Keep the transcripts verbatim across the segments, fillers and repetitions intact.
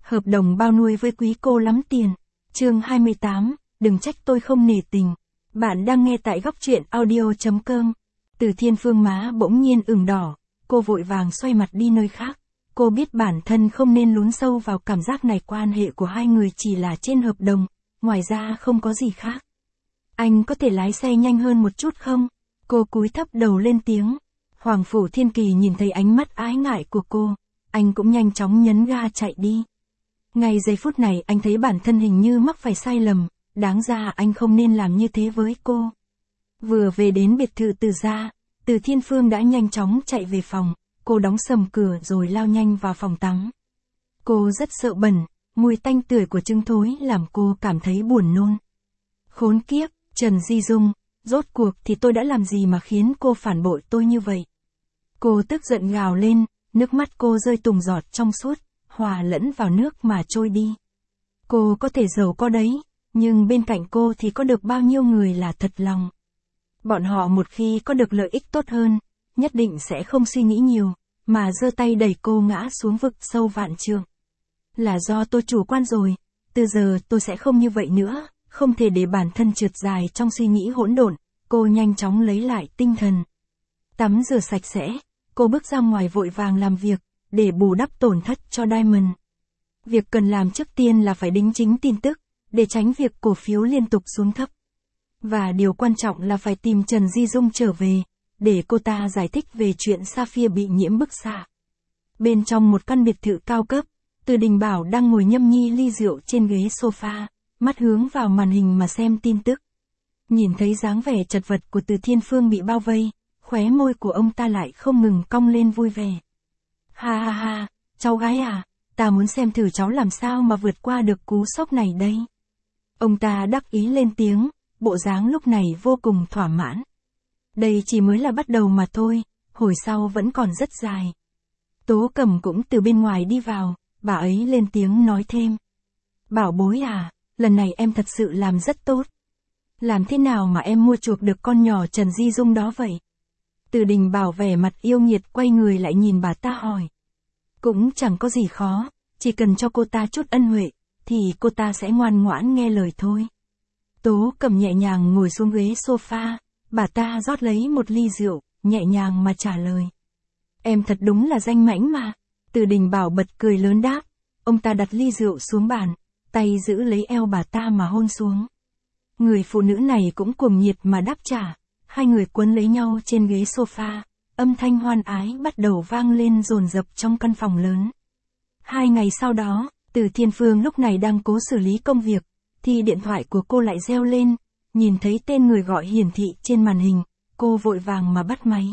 Hợp đồng bao nuôi với quý cô lắm tiền. Chương hai mươi tám, đừng trách tôi không nể tình. Bạn đang nghe tại góc truyện audio.com. Từ Thiên Phương má bỗng nhiên ửng đỏ, cô vội vàng xoay mặt đi nơi khác. Cô biết bản thân không nên lún sâu vào cảm giác này, quan hệ của hai người chỉ là trên hợp đồng, ngoài ra không có gì khác. Anh có thể lái xe nhanh hơn một chút không? Cô cúi thấp đầu lên tiếng. Hoàng Phủ Thiên Kỳ nhìn thấy ánh mắt ái ngại của cô, anh cũng nhanh chóng nhấn ga chạy đi. Ngay giây phút này anh thấy bản thân hình như mắc phải sai lầm, đáng ra anh không nên làm như thế với cô. Vừa về đến biệt thự Từ gia, Từ Thiên Phương đã nhanh chóng chạy về phòng, cô đóng sầm cửa rồi lao nhanh vào phòng tắm. Cô rất sợ bẩn, mùi tanh tưởi của trứng thối làm cô cảm thấy buồn nôn. Khốn kiếp, Trần Di Dung, rốt cuộc thì tôi đã làm gì mà khiến cô phản bội tôi như vậy? Cô tức giận gào lên, nước mắt cô rơi tùng giọt trong suốt, hòa lẫn vào nước mà trôi đi. Cô có thể giàu có đấy, nhưng bên cạnh cô thì có được bao nhiêu người là thật lòng. Bọn họ một khi có được lợi ích tốt hơn, nhất định sẽ không suy nghĩ nhiều, mà giơ tay đẩy cô ngã xuống vực sâu vạn trượng. Là do tôi chủ quan rồi, từ giờ tôi sẽ không như vậy nữa, không thể để bản thân trượt dài trong suy nghĩ hỗn độn. Cô nhanh chóng lấy lại tinh thần. Tắm rửa sạch sẽ, cô bước ra ngoài vội vàng làm việc, để bù đắp tổn thất cho Diamond. Việc cần làm trước tiên là phải đính chính tin tức, để tránh việc cổ phiếu liên tục xuống thấp. Và điều quan trọng là phải tìm Trần Di Dung trở về, để cô ta giải thích về chuyện Sapphire bị nhiễm bức xạ. Bên trong một căn biệt thự cao cấp, Từ Đình Bảo đang ngồi nhâm nhi ly rượu trên ghế sofa, mắt hướng vào màn hình mà xem tin tức. Nhìn thấy dáng vẻ chật vật của Từ Thiên Phương bị bao vây, khóe môi của ông ta lại không ngừng cong lên vui vẻ. Ha ha ha, cháu gái à, ta muốn xem thử cháu làm sao mà vượt qua được cú sốc này đây. Ông ta đắc ý lên tiếng, bộ dáng lúc này vô cùng thỏa mãn. Đây chỉ mới là bắt đầu mà thôi, hồi sau vẫn còn rất dài. Tố Cẩm cũng từ bên ngoài đi vào, bà ấy lên tiếng nói thêm. Bảo bối à, lần này em thật sự làm rất tốt. Làm thế nào mà em mua chuộc được con nhỏ Trần Di Dung đó vậy? Từ Đình Bảo vẻ mặt yêu nghiệt quay người lại nhìn bà ta hỏi. Cũng chẳng có gì khó, chỉ cần cho cô ta chút ân huệ, thì cô ta sẽ ngoan ngoãn nghe lời thôi. Tố Cẩm nhẹ nhàng ngồi xuống ghế sofa, bà ta rót lấy một ly rượu, nhẹ nhàng mà trả lời. Em thật đúng là danh mãnh mà. Từ Đình Bảo bật cười lớn đáp, ông ta đặt ly rượu xuống bàn, tay giữ lấy eo bà ta mà hôn xuống. Người phụ nữ này cũng cuồng nhiệt mà đáp trả, hai người quấn lấy nhau trên ghế sofa, âm thanh hoan ái bắt đầu vang lên dồn dập trong căn phòng lớn. Hai ngày sau đó, Từ Thiên Phương lúc này đang cố xử lý công việc, thì điện thoại của cô lại reo lên, nhìn thấy tên người gọi hiển thị trên màn hình, cô vội vàng mà bắt máy.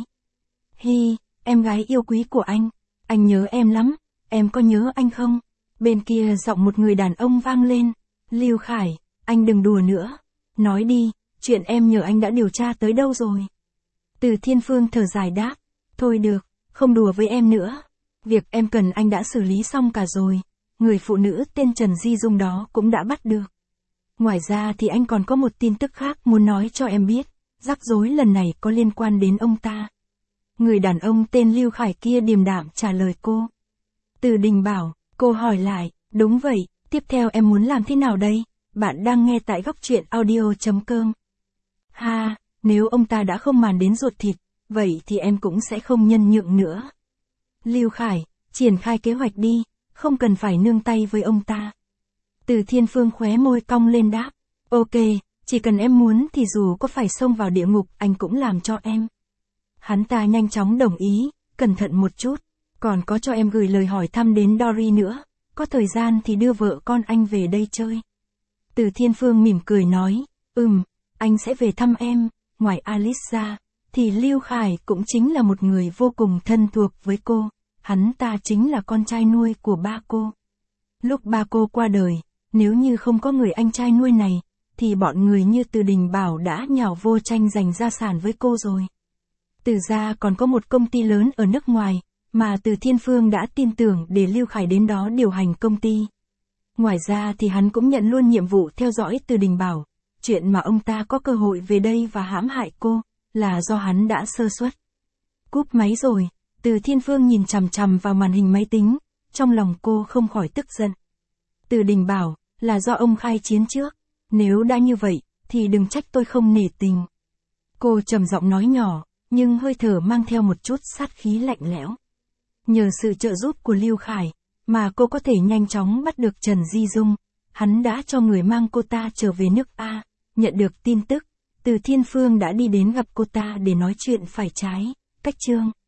Hi, em gái yêu quý của anh, anh nhớ em lắm, em có nhớ anh không? Bên kia giọng một người đàn ông vang lên, Lưu Khải, anh đừng đùa nữa, nói đi, chuyện em nhờ anh đã điều tra tới đâu rồi? Từ Thiên Phương thở dài đáp, thôi được, không đùa với em nữa, việc em cần anh đã xử lý xong cả rồi, người phụ nữ tên Trần Di Dung đó cũng đã bắt được. Ngoài ra thì anh còn có một tin tức khác muốn nói cho em biết, rắc rối lần này có liên quan đến ông ta. Người đàn ông tên Lưu Khải kia điềm đạm trả lời cô. Từ Đình Bảo, cô hỏi lại, đúng vậy, tiếp theo em muốn làm thế nào đây? Bạn đang nghe tại góc truyện audio.com. Ha, nếu ông ta đã không màn đến ruột thịt, vậy thì em cũng sẽ không nhân nhượng nữa. Lưu Khải, triển khai kế hoạch đi, không cần phải nương tay với ông ta. Từ Thiên Phương khóe môi cong lên đáp, ok, chỉ cần em muốn thì dù có phải xông vào địa ngục anh cũng làm cho em. Hắn ta nhanh chóng đồng ý, cẩn thận một chút, còn có cho em gửi lời hỏi thăm đến Dory nữa, có thời gian thì đưa vợ con anh về đây chơi. Từ Thiên Phương mỉm cười nói, ừm, anh sẽ về thăm em, ngoài Alice ra, thì Lưu Khải cũng chính là một người vô cùng thân thuộc với cô, hắn ta chính là con trai nuôi của ba cô. Lúc ba cô qua đời, nếu như không có người anh trai nuôi này, thì bọn người như Từ Đình Bảo đã nhào vô tranh giành gia sản với cô rồi. Từ gia còn có một công ty lớn ở nước ngoài, mà Từ Thiên Phương đã tin tưởng để Lưu Khải đến đó điều hành công ty. Ngoài ra thì hắn cũng nhận luôn nhiệm vụ theo dõi Từ Đình Bảo, chuyện mà ông ta có cơ hội về đây và hãm hại cô, là do hắn đã sơ suất. Cúp máy rồi, Từ Thiên Phương nhìn chằm chằm vào màn hình máy tính, trong lòng cô không khỏi tức giận. Từ Đình bảo, là do ông khai chiến trước. Nếu đã như vậy, thì đừng trách tôi không nể tình. Cô trầm giọng nói nhỏ, nhưng hơi thở mang theo một chút sát khí lạnh lẽo. Nhờ sự trợ giúp của Lưu Khải, mà cô có thể nhanh chóng bắt được Trần Di Dung. Hắn đã cho người mang cô ta trở về nước A. Nhận được tin tức, Từ Thiên Phương đã đi đến gặp cô ta để nói chuyện phải trái. Cách chương